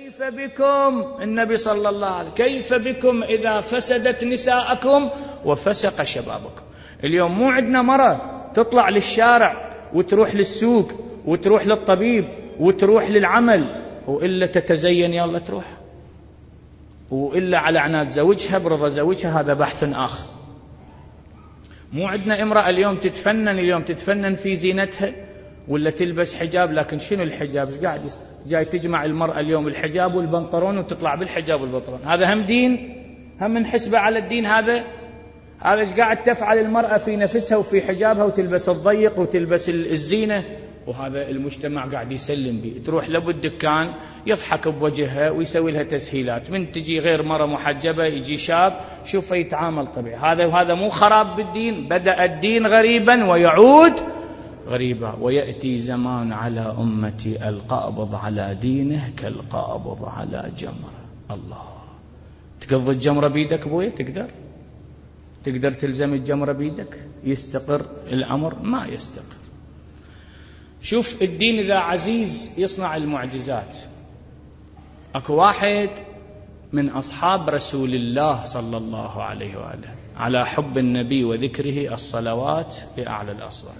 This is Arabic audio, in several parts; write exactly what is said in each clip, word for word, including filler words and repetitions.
كيف بكم النبي صلى الله عليه وسلم كيف بكم إذا فسدت نساءكم وفسق شبابكم. اليوم مو عندنا مرة تطلع للشارع وتروح للسوق وتروح للطبيب وتروح للعمل وإلا تتزين يلا تروح، وإلا على عناد زوجها برضا زوجها، هذا بحث آخر. مو عندنا امرأة اليوم تتفنن اليوم تتفنن في زينتها ولا تلبس حجاب، لكن شنو الحجاب؟ ايش قاعد جاي تجمع المرأة اليوم الحجاب والبنطلون وتطلع بالحجاب والبنطلون؟ هذا هم دين، هم نحسبه على الدين. هذا هذا ايش قاعد تفعل المرأة في نفسها وفي حجابها وتلبس الضيق وتلبس الزينة، وهذا المجتمع قاعد يسلم به. تروح لابو الدكان يضحك بوجهها ويسوي لها تسهيلات، من تجي غير مرة محجبة يجي شاب شوفه يتعامل طبيعي. هذا وهذا مو خراب بالدين، بدأ الدين غريبا ويعود غريبا. ويأتي زمان على أمتي القابض على دينه كالقابض على جمرة. الله، تقض الجمرة بيدك بويا؟ تقدر تقدر تلزم الجمرة بيدك؟ يستقر الأمر؟ ما يستقر. شوف الدين إذا عزيز يصنع المعجزات. أكو واحد من أصحاب رسول الله صلى الله عليه وآله على حب النبي وذكره الصلوات بأعلى الأصوات.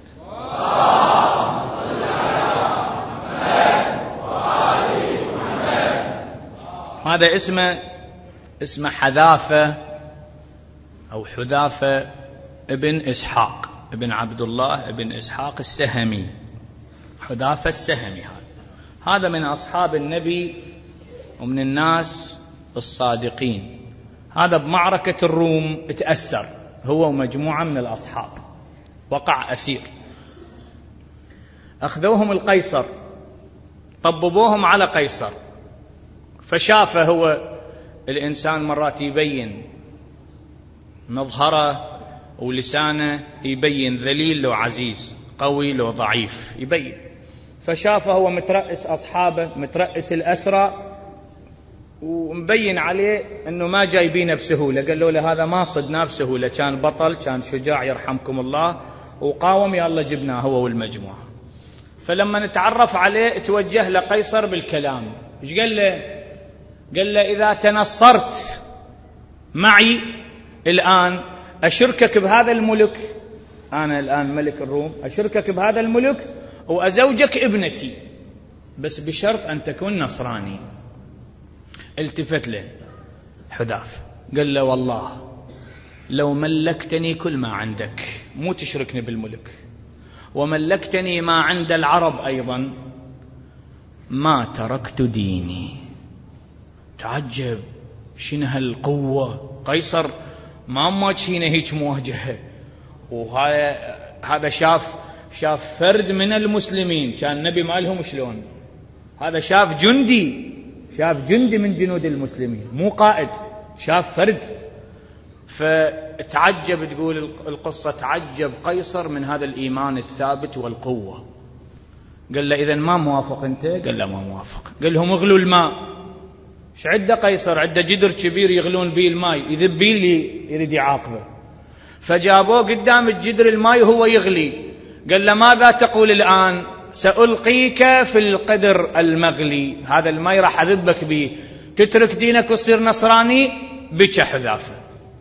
هذا اسمه اسمه حذافة أو حذافة ابن إسحاق ابن عبد الله ابن إسحاق السهمي، حذافة السهمي. هذا هذا من أصحاب النبي ومن الناس الصادقين. هذا بمعركة الروم تأثر هو ومجموعة من الأصحاب، وقع أسير، أخذوهم القيصر، طببوهم على قيصر، فشافه هو الإنسان مرات يبين مظهره ولسانه، يبين ذليل لو عزيز، قوي لو ضعيف، يبين. فشافه هو مترأس أصحابه، مترأس الأسرى، ومبين عليه أنه ما جايبينه بسهولة. قال له هذا ما صدناه بسهولة، كان بطل، كان شجاع يرحمكم الله، وقاوم، يلا جبناه هو والمجموعة. فلما نتعرف عليه توجه لقيصر بالكلام. إيش قال له؟ قال له إذا تنصرت معي الآن أشركك بهذا الملك، أنا الآن ملك الروم، أشركك بهذا الملك وأزوجك ابنتي، بس بشرط أن تكون نصراني. التفت له حذاف قال له والله لو ملكتني كل ما عندك، مو تشركني بالملك، وملكتني ما عند العرب أيضا، ما تركت ديني. تعجب، شنو هالقوة؟ قيصر ما ماجينه هيك مواجهة، وهذا هذا شاف شاف فرد من المسلمين، كان النبي مالهم شلون، هذا شاف جندي، شاف جندي من جنود المسلمين، مو قائد، شاف فرد. فتعجب، تقول القصة تعجب قيصر من هذا الإيمان الثابت والقوة. قال له إذن ما موافق أنت؟ قال له ما موافق. قال لهم اغلوا الماء. ايش عنده قيصر؟ عنده جدر كبير يغلون به الماء، يذب به اللي يريد يعاقبه. فجابوه قدام الجدر الماء وهو يغلي. قال له ماذا تقول الآن؟ سألقيك في القدر المغلي، هذا الماء راح أذبك به، تترك دينك وتصير نصراني؟ بكى حذافة،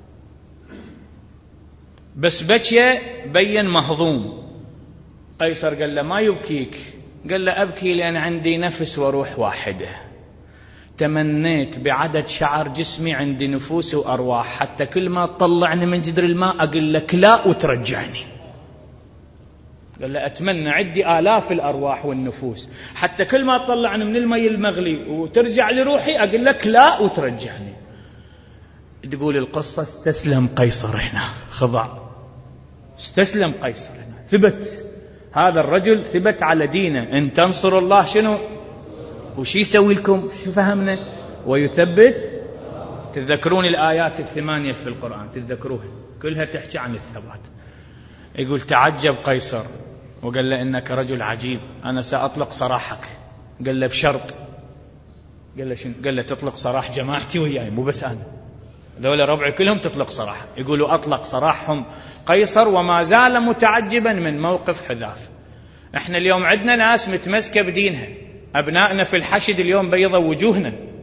بس بكى بين مهضوم. قيصر قال له ما يبكيك؟ قال له أبكي لأن عندي نفس وروح واحدة، تمنيت بعدد شعر جسمي عندي نفوس وأرواح، حتى كل ما تطلعني من جدر الماء أقول لك لا وترجعني. قال له أتمنى عندي آلاف الأرواح والنفوس، حتى كل ما تطلعني من الماء المغلي وترجع لروحي أقول لك لا وترجعني. تقول القصة استسلم قيصر هنا، خضع، استسلم قيصر هنا، ثبت هذا الرجل، ثبت على دينه. إن تنصر الله شنو وش يسوي لكم؟ شو فهمنا؟ ويثبت. تذكرون الآيات الثمانية في القرآن، تذكروها كلها تحكي عن الثبات. يقول تعجب قيصر وقال له إنك رجل عجيب، أنا سأطلق سراحك. قال له بشرط. قال له شنو؟ قال له تطلق سراح جماعتي وياي، مو بس أنا، ذولا ربعي كلهم تطلق سراح. يقولوا أطلق سراحهم قيصر وما زال متعجبا من موقف حذاف. احنا اليوم عندنا ناس متمسكة بدينها، أبنائنا في الحشد اليوم بيضوا وجوهنا،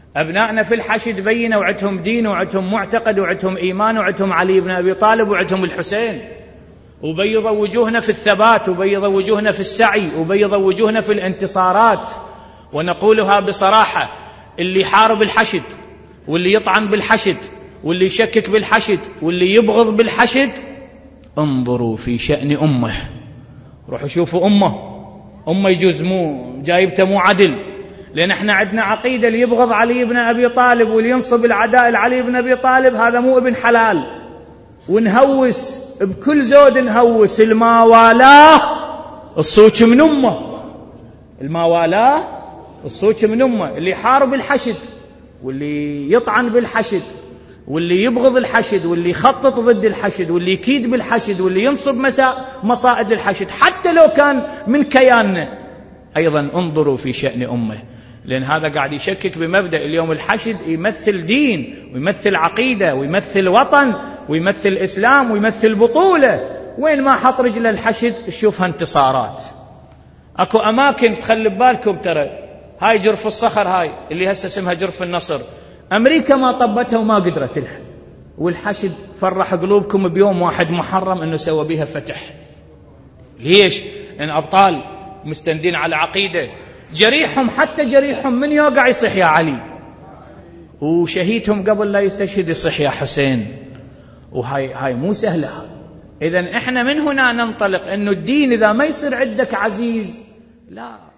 أبنائنا في الحشد بينوا وعندهم دين وعندهم معتقد وعندهم إيمان وعندهم علي بن أبي طالب وعندهم الحسين، وبيضوا وجوهنا في الثبات، وبيضوا وجوهنا في السعي، وبيضوا وجوهنا في الانتصارات. ونقولها بصراحة: اللي يحارب الحشد واللي يطعن بالحشد واللي يشكك بالحشد واللي يبغض بالحشد، انظروا في شأن أمه. روحوا شوفوا أمه، أمه يجوز مو جايبته مو عدل، لأن احنا عندنا عقيدة اللي يبغض علي بن أبي طالب واللي ينصب العداء لعلي بن أبي طالب هذا مو ابن حلال. ونهوس بكل زود، نهوس الماوالاه الصوت من أمه، الماوالاه الصوت من أمه. اللي يحارب الحشد واللي يطعن بالحشد واللي يبغض الحشد واللي يخطط ضد الحشد واللي يكيد بالحشد واللي ينصب مصائد الحشد حتى لو كان من كياننا، أيضا انظروا في شأن أمه، لأن هذا قاعد يشكك بمبدأ اليوم. الحشد يمثل دين ويمثل عقيدة ويمثل وطن ويمثل إسلام ويمثل بطولة. وين ما حط رجله الحشد تشوفها انتصارات. أكو أماكن تخلي بالكم، ترى هاي جرف الصخر هاي اللي هسه اسمها جرف النصر، أمريكا ما طبتها وما قدرت لها، والحشد فرح قلوبكم بيوم واحد محرم أنه سوى بها فتح. ليش؟ لأن أبطال مستندين على عقيدة. جريحهم حتى جريحهم من يوقع يصيح يا علي، وشهيدهم قبل لا يستشهد يصيح يا حسين. وهاي هاي مو سهلة. إذن إحنا من هنا ننطلق أنه الدين إذا ما يصير عندك عزيز، لا